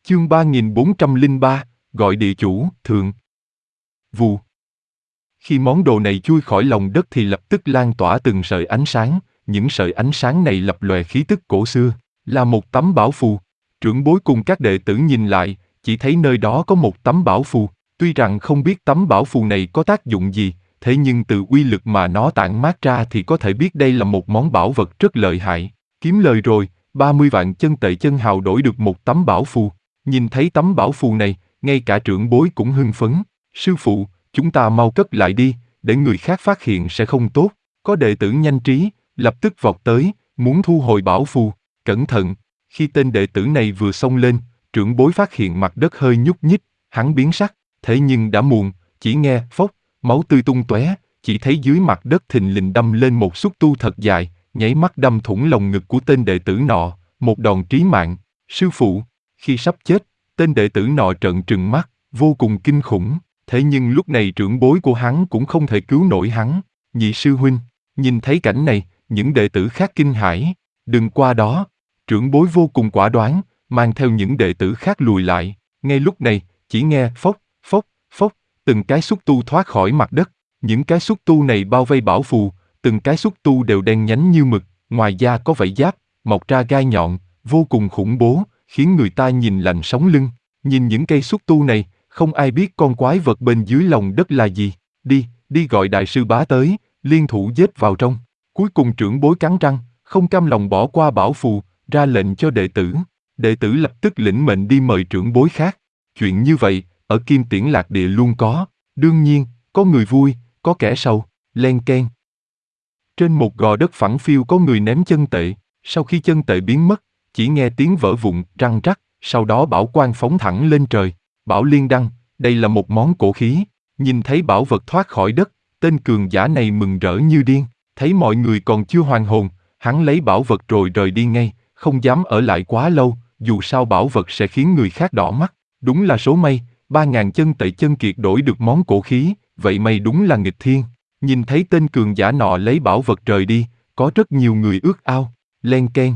Chương 3403, gọi địa chủ, thượng. Vù. Khi món đồ này chui khỏi lòng đất thì lập tức lan tỏa từng sợi ánh sáng, những sợi ánh sáng này lập lòe khí tức cổ xưa, là một tấm bảo phù. Trưởng bối cùng các đệ tử nhìn lại, chỉ thấy nơi đó có một tấm bảo phù. Tuy rằng không biết tấm bảo phù này có tác dụng gì, thế nhưng từ uy lực mà nó tản mát ra thì có thể biết đây là một món bảo vật rất lợi hại. Kiếm lời rồi, 30 vạn chân tệ chân hào đổi được một tấm bảo phù. Nhìn thấy tấm bảo phù này, ngay cả trưởng bối cũng hưng phấn. Sư phụ, chúng ta mau cất lại đi, để người khác phát hiện sẽ không tốt. Có đệ tử nhanh trí, lập tức vọt tới, muốn thu hồi bảo phù. Cẩn thận, khi tên đệ tử này vừa xông lên, trưởng bối phát hiện mặt đất hơi nhúc nhích, hắn biến sắc, thế nhưng đã muộn, chỉ nghe phốc, máu tươi tung tóe, chỉ thấy dưới mặt đất thình lình đâm lên một xúc tu thật dài, nháy mắt đâm thủng lồng ngực của tên đệ tử nọ, một đòn trí mạng. Sư phụ, khi sắp chết, tên đệ tử nọ trợn trừng mắt, vô cùng kinh khủng, thế nhưng lúc này trưởng bối của hắn cũng không thể cứu nổi hắn. Nhị sư huynh, nhìn thấy cảnh này, những đệ tử khác kinh hãi, đừng qua đó. Trưởng bối vô cùng quả đoán, mang theo những đệ tử khác lùi lại. Ngay lúc này, chỉ nghe phốc, phốc, phốc, từng cái xúc tu thoát khỏi mặt đất. Những cái xúc tu này bao vây bảo phù, từng cái xúc tu đều đen nhánh như mực, ngoài da có vảy giáp, mọc ra gai nhọn, vô cùng khủng bố, khiến người ta nhìn lạnh sống lưng. Nhìn những cây xúc tu này, không ai biết con quái vật bên dưới lòng đất là gì. Đi gọi đại sư bá tới, liên thủ giết vào trong. Cuối cùng trưởng bối cắn răng, không cam lòng bỏ qua bảo phù, ra lệnh cho đệ tử. Đệ tử lập tức lĩnh mệnh đi mời trưởng bối khác. Chuyện như vậy, ở Kim Tiễn Lạc Địa luôn có. Đương nhiên, có người vui, có kẻ sầu. Len keng. Trên một gò đất phẳng phiu có người ném chân tệ. Sau khi chân tệ biến mất, chỉ nghe tiếng vỡ vụn, răng rắc. Sau đó bảo quang phóng thẳng lên trời. Bảo liên đăng, đây là một món cổ khí. Nhìn thấy bảo vật thoát khỏi đất, tên cường giả này mừng rỡ như điên. Thấy mọi người còn chưa hoàn hồn, hắn lấy bảo vật rồi rời đi ngay, không dám ở lại quá lâu, dù sao bảo vật sẽ khiến người khác đỏ mắt. Đúng là số may, 3.000 chân tệ chân kiệt đổi được món cổ khí, vậy may đúng là nghịch thiên. Nhìn thấy tên cường giả nọ lấy bảo vật rời đi, có rất nhiều người ước ao. Len keng.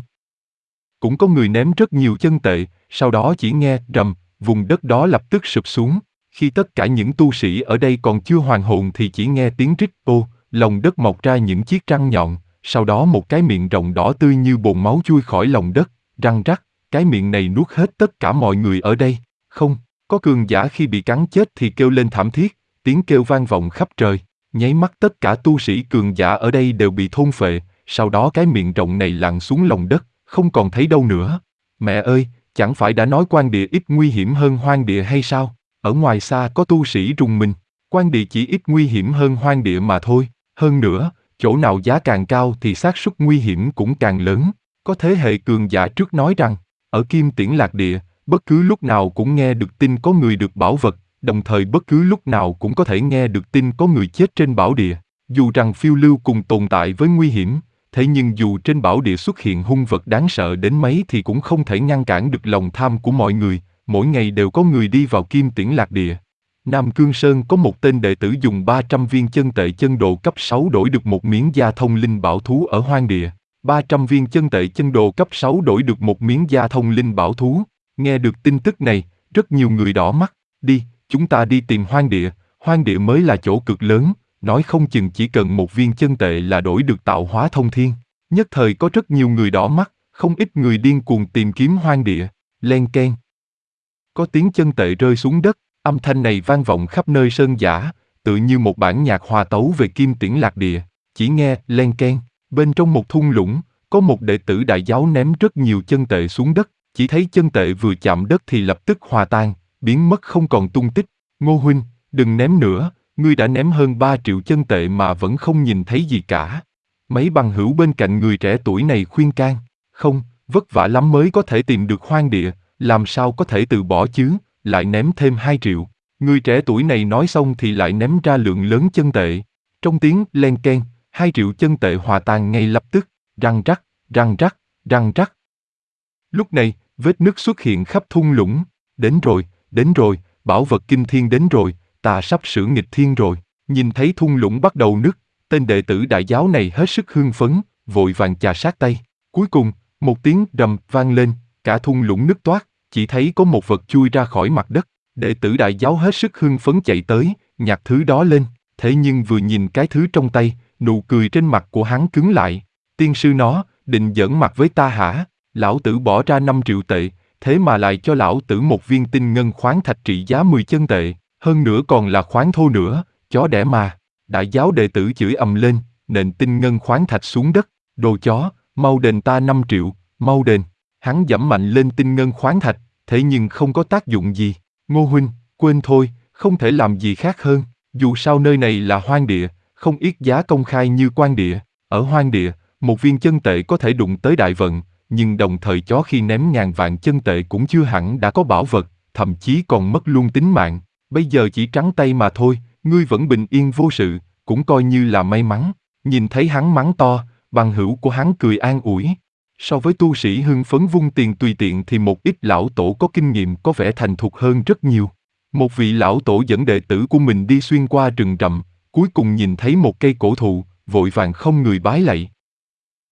Cũng có người ném rất nhiều chân tệ, sau đó chỉ nghe rầm, vùng đất đó lập tức sụp xuống. Khi tất cả những tu sĩ ở đây còn chưa hoàn hồn thì chỉ nghe tiếng rít ô, lòng đất mọc ra những chiếc răng nhọn, sau đó một cái miệng rộng đỏ tươi như bồn máu chui khỏi lòng đất, răng rắc, cái miệng này nuốt hết tất cả mọi người ở đây. Không, có cường giả khi bị cắn chết thì kêu lên thảm thiết, tiếng kêu vang vọng khắp trời, nháy mắt tất cả tu sĩ cường giả ở đây đều bị thôn phệ, sau đó cái miệng rộng này lặn xuống lòng đất, không còn thấy đâu nữa. Mẹ ơi, chẳng phải đã nói quan địa ít nguy hiểm hơn hoang địa hay sao? Ở ngoài xa có tu sĩ rùng mình, quan địa chỉ ít nguy hiểm hơn hoang địa mà thôi. Hơn nữa, chỗ nào giá càng cao thì xác suất nguy hiểm cũng càng lớn. Có thế hệ cường giả trước nói rằng, ở Kim Tiễn Lạc Địa, bất cứ lúc nào cũng nghe được tin có người được bảo vật, đồng thời bất cứ lúc nào cũng có thể nghe được tin có người chết trên bảo địa. Dù rằng phiêu lưu cùng tồn tại với nguy hiểm, thế nhưng dù trên bảo địa xuất hiện hung vật đáng sợ đến mấy thì cũng không thể ngăn cản được lòng tham của mọi người. Mỗi ngày đều có người đi vào Kim Tiễn Lạc Địa. Nam Cương Sơn có một tên đệ tử dùng 300 viên chân tệ chân đồ cấp 6 đổi được một miếng da thông linh bảo thú ở hoang địa. 300 viên chân tệ chân đồ cấp 6 đổi được một miếng da thông linh bảo thú. Nghe được tin tức này, rất nhiều người đỏ mắt. Đi, chúng ta đi tìm hoang địa mới là chỗ cực lớn, nói không chừng chỉ cần một viên chân tệ là đổi được tạo hóa thông thiên. Nhất thời có rất nhiều người đỏ mắt, không ít người điên cuồng tìm kiếm hoang địa. Len keng. Có tiếng chân tệ rơi xuống đất, âm thanh này vang vọng khắp nơi sơn dã, tự như một bản nhạc hòa tấu về Kim Tiễn Lạc Địa. Chỉ nghe len keng, bên trong một thung lũng, có một đệ tử đại giáo ném rất nhiều chân tệ xuống đất, chỉ thấy chân tệ vừa chạm đất thì lập tức hòa tan, biến mất không còn tung tích. Ngô huynh, đừng ném nữa, ngươi đã ném hơn 3 triệu chân tệ mà vẫn không nhìn thấy gì cả. Mấy bằng hữu bên cạnh người trẻ tuổi này khuyên can, không, vất vả lắm mới có thể tìm được hoang địa, làm sao có thể từ bỏ chứ, lại ném thêm 2 triệu. Người trẻ tuổi này nói xong thì lại ném ra lượng lớn chân tệ. Trong tiếng len keng, 2 triệu chân tệ hòa tan ngay lập tức, răng rắc, răng rắc, răng rắc. Lúc này, vết nứt xuất hiện khắp thung lũng. Đến rồi, bảo vật kinh thiên đến rồi, ta sắp sửa nghịch thiên rồi. Nhìn thấy thung lũng bắt đầu nứt, tên đệ tử đại giáo này hết sức hưng phấn, vội vàng chà sát tay. Cuối cùng, một tiếng rầm vang lên, cả thung lũng nứt toác, chỉ thấy có một vật chui ra khỏi mặt đất. Đệ tử đại giáo hết sức hưng phấn chạy tới, nhặt thứ đó lên, thế nhưng vừa nhìn cái thứ trong tay, nụ cười trên mặt của hắn cứng lại. Tiên sư nó, định giỡn mặt với ta hả? Lão tử bỏ ra 5 triệu tệ, thế mà lại cho lão tử một viên tinh ngân khoáng thạch trị giá 10 chân tệ, hơn nữa còn là khoáng thô nữa, chó đẻ mà. Đại giáo đệ tử chửi ầm lên, nện tinh ngân khoáng thạch xuống đất, đồ chó, mau đền ta 5 triệu, mau đền. Hắn giẫm mạnh lên tinh ngân khoáng thạch, thế nhưng không có tác dụng gì. Ngô huynh, quên thôi, không thể làm gì khác hơn, dù sao nơi này là hoang địa, không yết giá công khai như quan địa. Ở hoang địa, một viên chân tệ có thể đụng tới đại vận, nhưng đồng thời chó khi ném ngàn vạn chân tệ cũng chưa hẳn đã có bảo vật, thậm chí còn mất luôn tính mạng. Bây giờ chỉ trắng tay mà thôi, ngươi vẫn bình yên vô sự, cũng coi như là may mắn. Nhìn thấy hắn mắng to, bằng hữu của hắn cười an ủi. So với tu sĩ hưng phấn vung tiền tùy tiện thì một ít lão tổ có kinh nghiệm có vẻ thành thục hơn rất nhiều. Một vị lão tổ dẫn đệ tử của mình đi xuyên qua rừng rậm, cuối cùng nhìn thấy một cây cổ thụ, vội vàng không người bái lạy.